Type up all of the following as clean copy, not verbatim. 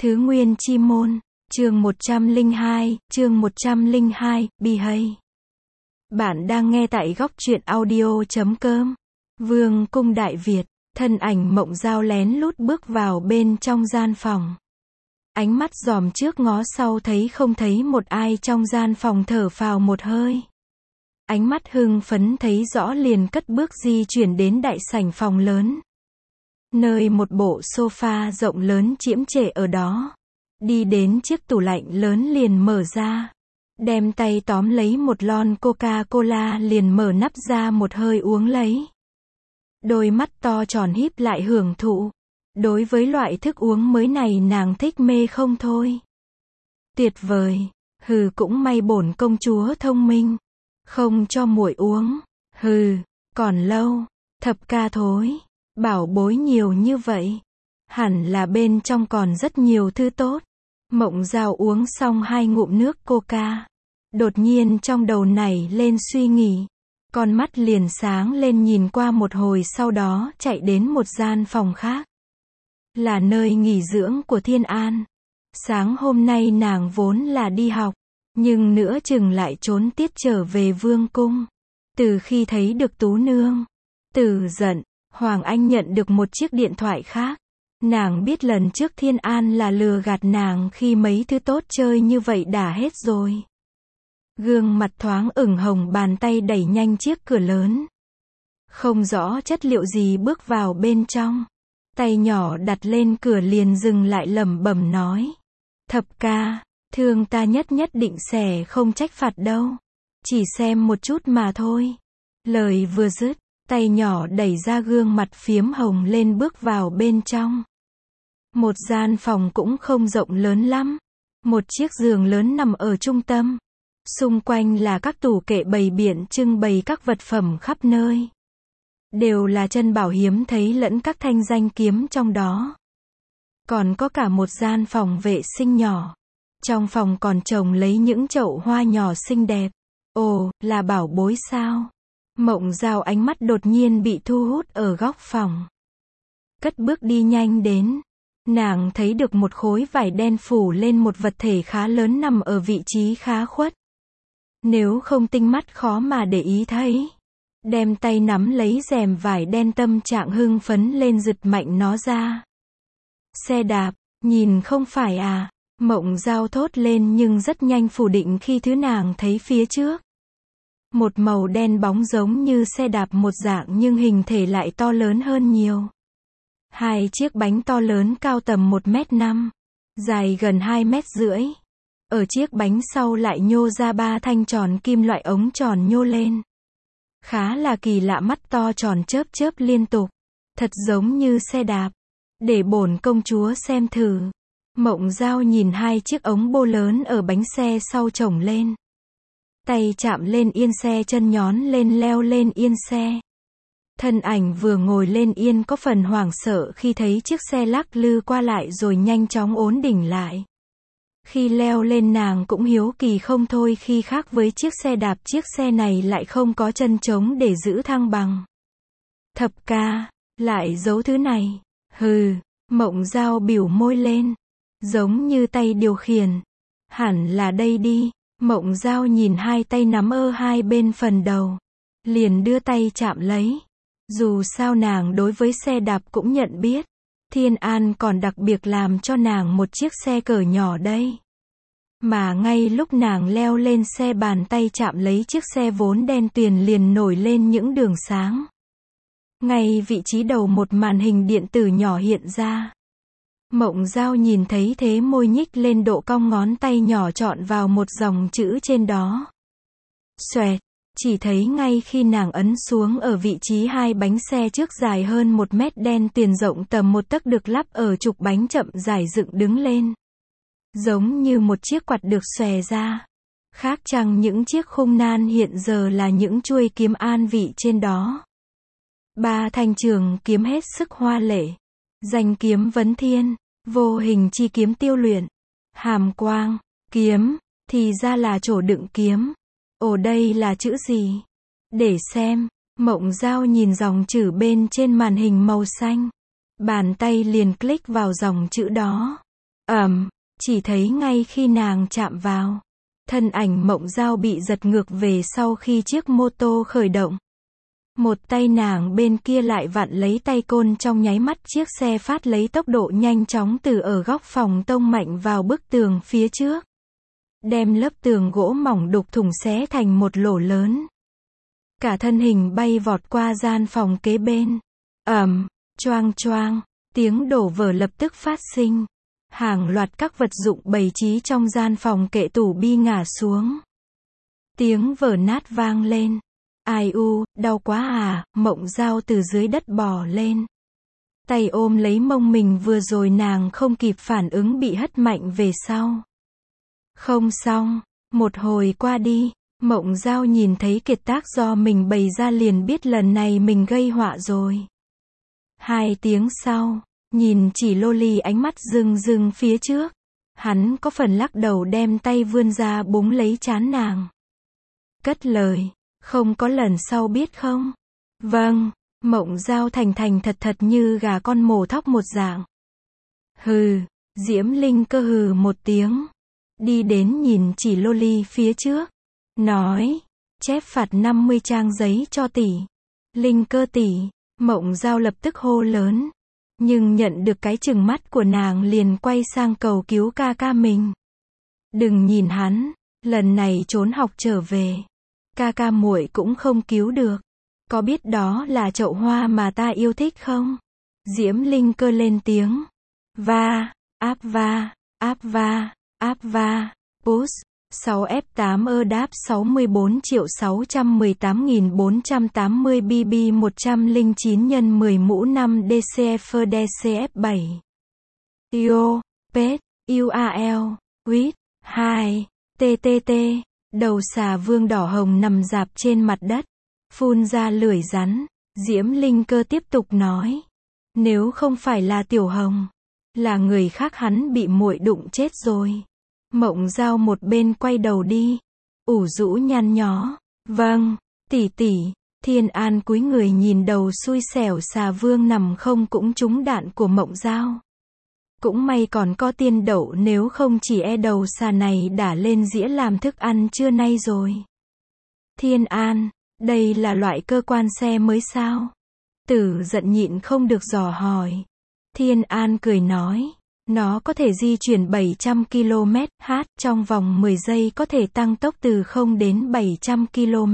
Thứ Nguyên Chi Môn, chương 102, Behave. Bạn đang nghe tại góc truyện audio.com. Vương cung Đại Việt, thân ảnh Mộng Dao lén lút bước vào bên trong gian phòng. Ánh mắt dòm trước ngó sau thấy không thấy một ai trong gian phòng, thở phào một hơi. Ánh mắt hưng phấn thấy rõ liền cất bước di chuyển đến đại sảnh phòng lớn. Nơi một bộ sofa rộng lớn chiếm trệ ở đó. Đi đến chiếc tủ lạnh lớn liền mở ra. Đem tay tóm lấy một lon Coca-Cola liền mở nắp ra một hơi uống lấy. Đôi mắt to tròn híp lại hưởng thụ. Đối với loại thức uống mới này nàng thích mê không thôi. Tuyệt vời, cũng may bổn công chúa thông minh. Không cho muội uống, còn lâu, Thập ca thối, bảo bối nhiều như vậy. Hẳn là bên trong còn rất nhiều thứ tốt. Mộng Dao uống xong 2 ngụm nước coca. Đột nhiên trong đầu nảy lên suy nghĩ. Con mắt liền sáng lên nhìn qua một hồi sau đó chạy đến một gian phòng khác. Là nơi nghỉ dưỡng của Thiên An. Sáng hôm nay nàng vốn là đi học. Nhưng nửa chừng lại trốn tiết trở về vương cung. Từ khi thấy được Tú Nương, Tử giận, Hoàng Anh nhận được một chiếc điện thoại khác. Nàng biết lần trước Thiên An là lừa gạt nàng khi mấy thứ tốt chơi như vậy đã hết rồi. Gương mặt thoáng ửng hồng, bàn tay đẩy nhanh chiếc cửa lớn. Không rõ chất liệu gì bước vào bên trong. Tay nhỏ đặt lên cửa liền dừng lại lẩm bẩm nói. Thập ca, thương ta nhất định sẽ không trách phạt đâu. Chỉ xem một chút mà thôi. Lời vừa dứt, tay nhỏ đẩy ra gương mặt phiếm hồng lên bước vào bên trong. Một gian phòng cũng không rộng lớn lắm. Một chiếc giường lớn nằm ở trung tâm. Xung quanh là các tủ kệ bày biện trưng bày các vật phẩm khắp nơi. Đều là chân bảo hiếm thấy lẫn các thanh danh kiếm trong đó. Còn có cả một gian phòng vệ sinh nhỏ. Trong phòng còn trồng lấy những chậu hoa nhỏ xinh đẹp. Ồ, là bảo bối sao? Mộng Dao ánh mắt đột nhiên bị thu hút ở góc phòng. Cất bước đi nhanh đến. Nàng thấy được một khối vải đen phủ lên một vật thể khá lớn nằm ở vị trí khá khuất. Nếu không tinh mắt khó mà để ý thấy. Đem tay nắm lấy rèm vải đen, tâm trạng hưng phấn lên giật mạnh nó ra. Xe đạp, nhìn không phải à? Mộng Dao thốt lên nhưng rất nhanh phủ định khi thứ nàng thấy phía trước. Một màu đen bóng giống như xe đạp một dạng nhưng hình thể lại to lớn hơn nhiều. 2 chiếc bánh to lớn cao tầm 1m5, dài gần 2m rưỡi. Ở chiếc bánh sau lại nhô ra 3 thanh tròn kim loại ống tròn nhô lên. Khá là kỳ lạ, mắt to tròn chớp chớp liên tục. Thật giống như xe đạp. Để bổn công chúa xem thử. Mộng Dao nhìn 2 chiếc ống bô lớn ở bánh xe sau chồng lên. Tay chạm lên yên xe, chân nhón lên leo lên yên xe. Thân ảnh vừa ngồi lên yên có phần hoảng sợ khi thấy chiếc xe lắc lư qua lại rồi nhanh chóng ổn định lại. Khi leo lên nàng cũng hiếu kỳ không thôi, khi khác với chiếc xe đạp, chiếc xe này lại không có chân trống để giữ thăng bằng. Thập ca, lại giấu thứ này. Mộng Dao biểu môi lên. Giống như tay điều khiển. Hẳn là đây đi. Mộng Dao nhìn 2 tay nắm ở hai bên phần đầu. Liền đưa tay chạm lấy. Dù sao nàng đối với xe đạp cũng nhận biết. Thiên An còn đặc biệt làm cho nàng một chiếc xe cỡ nhỏ đây. Mà ngay lúc nàng leo lên xe, bàn tay chạm lấy chiếc xe vốn đen tuyền liền nổi lên những đường sáng. Ngay vị trí đầu một màn hình điện tử nhỏ hiện ra. Mộng Dao nhìn thấy thế, môi nhích lên độ cong, ngón tay nhỏ chọn vào một dòng chữ trên đó. Xoẹt, chỉ thấy ngay khi nàng ấn xuống, ở vị trí 2 bánh xe trước dài hơn 1 mét đen tuyền rộng tầm 1 tấc được lắp ở trục bánh chậm rãi dựng đứng lên. Giống như một chiếc quạt được xòe ra. Khác chăng những chiếc khung nan hiện giờ là những chuôi kiếm an vị trên đó. 3 thanh trường kiếm hết sức hoa lệ. Danh kiếm vấn thiên, vô hình chi kiếm tiêu luyện. Hàm quang, kiếm, thì ra là chỗ đựng kiếm. Ồ, đây là chữ gì? Để xem. Mộng Dao nhìn dòng chữ bên trên màn hình màu xanh. Bàn tay liền click vào dòng chữ đó. Chỉ thấy ngay khi nàng chạm vào, thân ảnh Mộng Dao bị giật ngược về sau khi chiếc mô tô khởi động. Một tay nàng bên kia lại vặn lấy tay côn, trong nháy mắt chiếc xe phát lấy tốc độ nhanh chóng từ ở góc phòng tông mạnh vào bức tường phía trước, đem lớp tường gỗ mỏng đục thủng xé thành một lỗ lớn. Cả thân hình bay vọt qua gian phòng kế bên. Choang choang, tiếng đổ vỡ lập tức phát sinh. Hàng loạt các vật dụng bày trí trong gian phòng kệ tủ bi ngả xuống. Tiếng vỡ nát vang lên. Ai u, đau quá à, Mộng Dao từ dưới đất bò lên. Tay ôm lấy mông mình, vừa rồi nàng không kịp phản ứng bị hất mạnh về sau. Không xong, một hồi qua đi, Mộng Dao nhìn thấy kiệt tác do mình bày ra liền biết lần này mình gây họa rồi. 2 tiếng sau, nhìn chỉ Loli ánh mắt rưng rưng phía trước. Hắn có phần lắc đầu đem tay vươn ra búng lấy trán nàng. Cất lời, không có lần sau biết không? Vâng, Mộng Dao thành thành thật thật như gà con mổ thóc một dạng. Hừ, Diễm Linh Cơ hừ một tiếng. Đi đến nhìn chỉ Loli phía trước. Nói, chép phạt 50 trang giấy cho tỷ. Linh Cơ tỷ, Mộng Dao lập tức hô lớn. Nhưng nhận được cái chừng mắt của nàng liền quay sang cầu cứu ca ca mình. Đừng nhìn hắn, lần này trốn học trở về. Ca ca muội cũng không cứu được. Có biết đó là chậu hoa mà ta yêu thích không? Diễm Linh Cơ lên tiếng. Va, áp va, áp va, áp va, push. 6F8 đáp 64.618.480 BB 109 x 10 mũ 5 DCF DCF7 Io, Pet, UAL, Quýt, 2, TTT, đầu xà vương đỏ hồng nằm rạp trên mặt đất, phun ra lưỡi rắn. Diễm Linh Cơ tiếp tục nói. Nếu không phải là Tiểu Hồng, là người khác hắn bị muội đụng chết rồi. Mộng Dao một bên quay đầu đi, ủ rũ nhăn nhó. Vâng, tỷ tỷ. Thiên An cúi người nhìn đầu xui xẻo xà vương nằm không cũng trúng đạn của Mộng Dao. Cũng may còn có tiên đậu, nếu không chỉ e đầu xà này đã lên dĩa làm thức ăn trưa nay rồi. Thiên An, đây là loại cơ quan xe mới sao? Tử giận nhịn không được dò hỏi. Thiên An cười nói. Nó có thể di chuyển 700 km/h, trong vòng 10 giây có thể tăng tốc từ 0 đến 700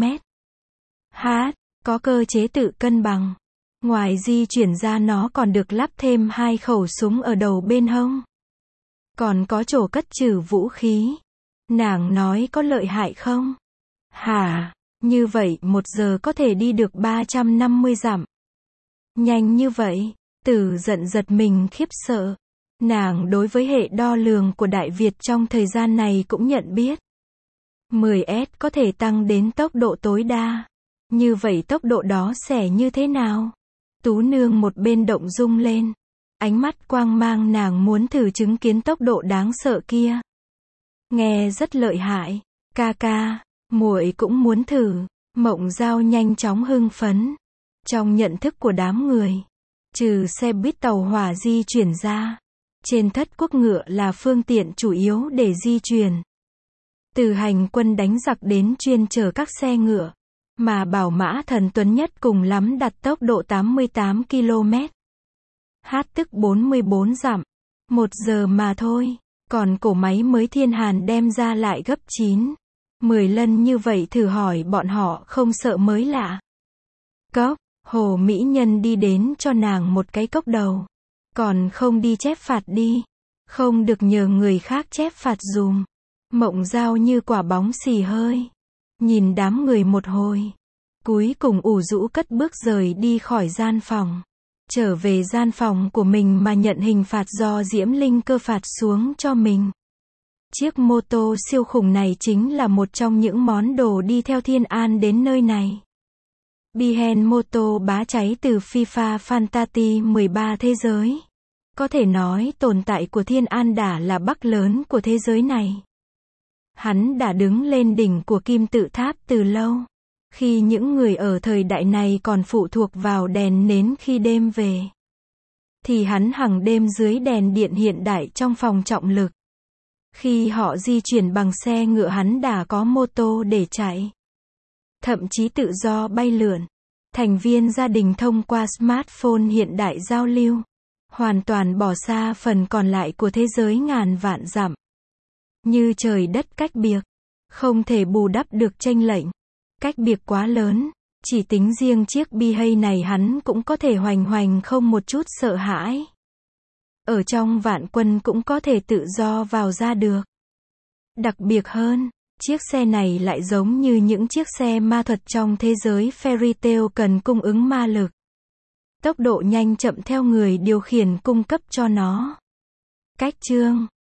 km/h, có cơ chế tự cân bằng. Ngoài di chuyển ra nó còn được lắp thêm 2 khẩu súng ở đầu bên hông. Còn có chỗ cất trữ vũ khí. Nàng nói có lợi hại không? Hả? Như vậy 1 giờ có thể đi được 350 dặm. Nhanh như vậy, Tử giận giật mình khiếp sợ. Nàng đối với hệ đo lường của Đại Việt trong thời gian này cũng nhận biết. 10S có thể tăng đến tốc độ tối đa. Như vậy tốc độ đó sẽ như thế nào? Tú nương một bên động rung lên. Ánh mắt quang mang, nàng muốn thử chứng kiến tốc độ đáng sợ kia. Nghe rất lợi hại. Ca ca, muội cũng muốn thử. Mộng Dao nhanh chóng hưng phấn. Trong nhận thức của đám người, trừ xe buýt tàu hỏa di chuyển ra, trên Thất Quốc ngựa là phương tiện chủ yếu để di chuyển. Từ hành quân đánh giặc đến chuyên chở các xe ngựa, mà bảo mã Thần Tuấn Nhất cùng lắm đặt tốc độ 88 km/h tức 44 dặm. 1 giờ mà thôi. Còn cổ máy mới Thiên Hàn đem ra lại gấp 9, 10 lần như vậy, thử hỏi bọn họ không sợ mới lạ. Cốc, Hồ mỹ nhân đi đến cho nàng một cái cốc đầu. Còn không đi chép phạt đi. Không được nhờ người khác chép phạt dùm. Mộng Dao như quả bóng xì hơi. Nhìn đám người một hồi. Cuối cùng ủ rũ cất bước rời đi khỏi gian phòng. Trở về gian phòng của mình mà nhận hình phạt do Diễm Linh Cơ phạt xuống cho mình. Chiếc mô tô siêu khủng này chính là một trong những món đồ đi theo Thiên An đến nơi này. Bihen mô tô bá cháy từ FIFA Fantasy 13 thế giới. Có thể nói tồn tại của Thiên An đã là bắc lớn của thế giới này. Hắn đã đứng lên đỉnh của kim tự tháp từ lâu. Khi những người ở thời đại này còn phụ thuộc vào đèn nến khi đêm về. thì hắn hàng đêm dưới đèn điện hiện đại trong phòng trọng lực. Khi họ di chuyển bằng xe ngựa hắn đã có mô tô để chạy. Thậm chí tự do bay lượn. Thành viên gia đình thông qua smartphone hiện đại giao lưu. Hoàn toàn bỏ xa phần còn lại của thế giới ngàn vạn dặm. Như trời đất cách biệt. Không thể bù đắp được chênh lệch. Cách biệt quá lớn. Chỉ tính riêng chiếc BH này hắn cũng có thể hoành hoành không một chút sợ hãi. Ở trong vạn quân cũng có thể tự do vào ra được. Đặc biệt hơn, chiếc xe này lại giống như những chiếc xe ma thuật trong thế giới fairy tale cần cung ứng ma lực. Tốc độ nhanh chậm theo người điều khiển cung cấp cho nó. Cách chương